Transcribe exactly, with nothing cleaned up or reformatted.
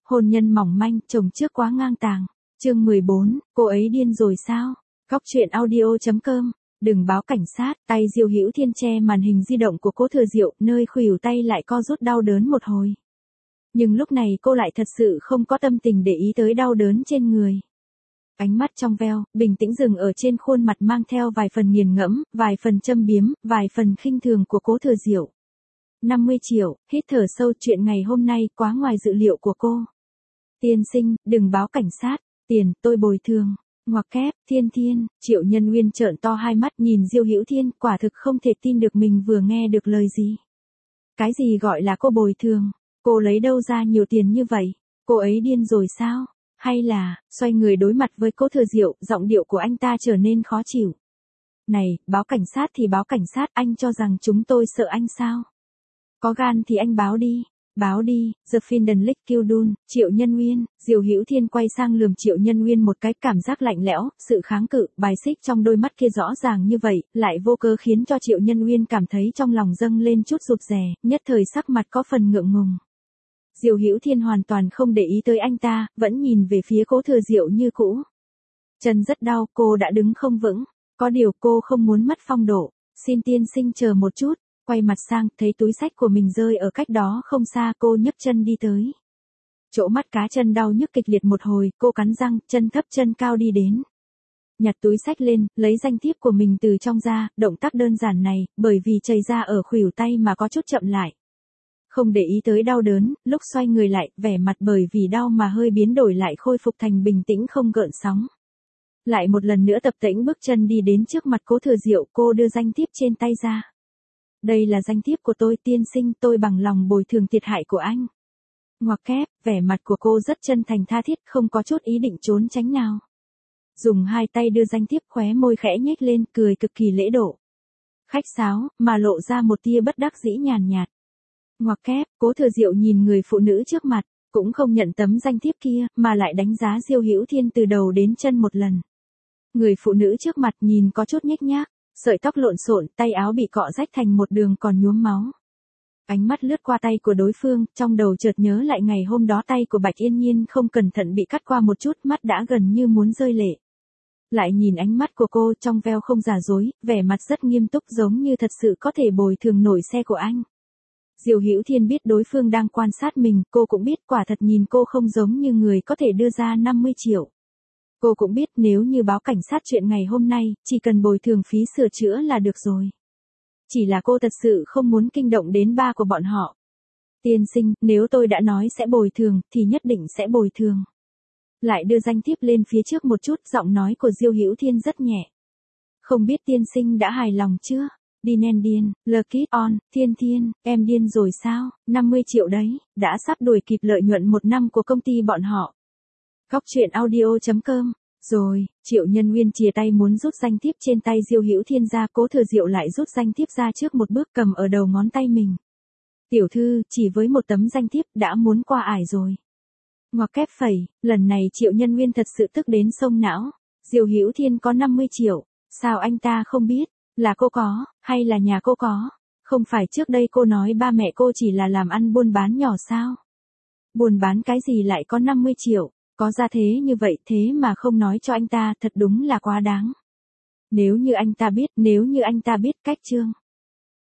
Hôn nhân mỏng manh, chồng trước quá ngang tàng. Chương mười bốn, cô ấy điên rồi sao? Góc truyện audio chấm com. Đừng báo cảnh sát, tay Diêu Hữu Thiên che màn hình di động của Cố Thừa Diệu, nơi khuỷu tay lại co rút đau đớn một hồi. Nhưng lúc này cô lại thật sự không có tâm tình để ý tới đau đớn trên người. Ánh mắt trong veo, bình tĩnh dừng ở trên khuôn mặt mang theo vài phần nghiền ngẫm, vài phần châm biếm, vài phần khinh thường của Cố Thừa Diệu. năm mươi triệu, hít thở sâu, chuyện ngày hôm nay quá ngoài dự liệu của cô. Tiên sinh, đừng báo cảnh sát, tiền, tôi bồi thường. Ngoặc kép, Thiên Thiên, Triệu Nhân Uyên trợn to hai mắt nhìn Diêu Hữu Thiên, quả thực không thể tin được mình vừa nghe được lời gì. Cái gì gọi là cô bồi thường? Cô lấy đâu ra nhiều tiền như vậy? Cô ấy điên rồi sao? Hay là, xoay người đối mặt với Cố Thừa Diệu, giọng điệu của anh ta trở nên khó chịu. Này, báo cảnh sát thì báo cảnh sát, anh cho rằng chúng tôi sợ anh sao? Có gan thì anh báo đi. Báo đi, The Finden Lick Kildun, Triệu Nhân Uyên. Diêu Hữu Thiên quay sang lườm Triệu Nhân Uyên một cái, cảm giác lạnh lẽo, sự kháng cự, bài xích trong đôi mắt kia rõ ràng như vậy, lại vô cớ khiến cho Triệu Nhân Uyên cảm thấy trong lòng dâng lên chút rụt rè, nhất thời sắc mặt có phần ngượng ngùng. Diêu Hữu Thiên hoàn toàn không để ý tới anh ta, vẫn nhìn về phía Cố Thừa Diệu như cũ. Chân rất đau, cô đã đứng không vững, có điều cô không muốn mất phong độ. Xin tiên sinh chờ một chút. Quay mặt sang, thấy túi xách của mình rơi ở cách đó không xa, cô nhấc chân đi tới. Chỗ mắt cá chân đau nhức kịch liệt một hồi, cô cắn răng, chân thấp chân cao đi đến. Nhặt túi xách lên, lấy danh thiếp của mình từ trong ra, động tác đơn giản này, bởi vì chảy ra ở khuỷu tay mà có chút chậm lại. Không để ý tới đau đớn, lúc xoay người lại, vẻ mặt bởi vì đau mà hơi biến đổi lại khôi phục thành bình tĩnh không gợn sóng. Lại một lần nữa tập tễnh bước chân đi đến trước mặt Cố Thừa Diệu, cô đưa danh thiếp trên tay ra. Đây là danh thiếp của tôi, tiên sinh, tôi bằng lòng bồi thường thiệt hại của anh. Ngoặc kép, vẻ mặt của cô rất chân thành tha thiết, không có chút ý định trốn tránh nào. Dùng hai tay đưa danh thiếp, khóe môi khẽ nhếch lên, cười cực kỳ lễ độ. Khách sáo, mà lộ ra một tia bất đắc dĩ nhàn nhạt. Ngoặc kép, Cố Thừa Diệu nhìn người phụ nữ trước mặt, cũng không nhận tấm danh thiếp kia, mà lại đánh giá Diêu Hữu Thiên từ đầu đến chân một lần. Người phụ nữ trước mặt nhìn có chút nhếch nhác. Sợi tóc lộn xộn, tay áo bị cọ rách thành một đường còn nhuốm máu. Ánh mắt lướt qua tay của đối phương, trong đầu chợt nhớ lại ngày hôm đó tay của Bạch Yên Nhiên không cẩn thận bị cắt qua một chút, mắt đã gần như muốn rơi lệ. Lại nhìn ánh mắt của cô, trong veo không giả dối, vẻ mặt rất nghiêm túc, giống như thật sự có thể bồi thường nổi xe của anh. Diêu Hữu Thiên biết đối phương đang quan sát mình, cô cũng biết quả thật nhìn cô không giống như người có thể đưa ra năm mươi triệu. Cô cũng biết nếu như báo cảnh sát chuyện ngày hôm nay, chỉ cần bồi thường phí sửa chữa là được rồi. Chỉ là cô thật sự không muốn kinh động đến ba của bọn họ. Tiên sinh, nếu tôi đã nói sẽ bồi thường, thì nhất định sẽ bồi thường. Lại đưa danh thiếp lên phía trước một chút, giọng nói của Diêu Hữu Thiên rất nhẹ. Không biết tiên sinh đã hài lòng chưa? Điên en điên, Lucky on, Thiên Thiên, em điên rồi sao? năm mươi triệu đấy, đã sắp đuổi kịp lợi nhuận một năm của công ty bọn họ. Góc truyện audio chấm com. Rồi, Triệu Nhân Uyên chìa tay muốn rút danh thiếp trên tay Diêu Hữu Thiên ra, Cố Thừa Diệu lại rút danh thiếp ra trước một bước, cầm ở đầu ngón tay mình. Tiểu thư, chỉ với một tấm danh thiếp đã muốn qua ải rồi. Ngoặc kép phẩy, lần này Triệu Nhân Uyên thật sự tức đến sông não. Diêu Hữu Thiên có năm mươi triệu, sao anh ta không biết? Là cô có, hay là nhà cô có? Không phải trước đây cô nói ba mẹ cô chỉ là làm ăn buôn bán nhỏ sao? Buôn bán cái gì lại có năm mươi triệu? Có ra thế như vậy thế mà không nói cho anh ta, thật đúng là quá đáng. Nếu như anh ta biết, nếu như anh ta biết cách chương.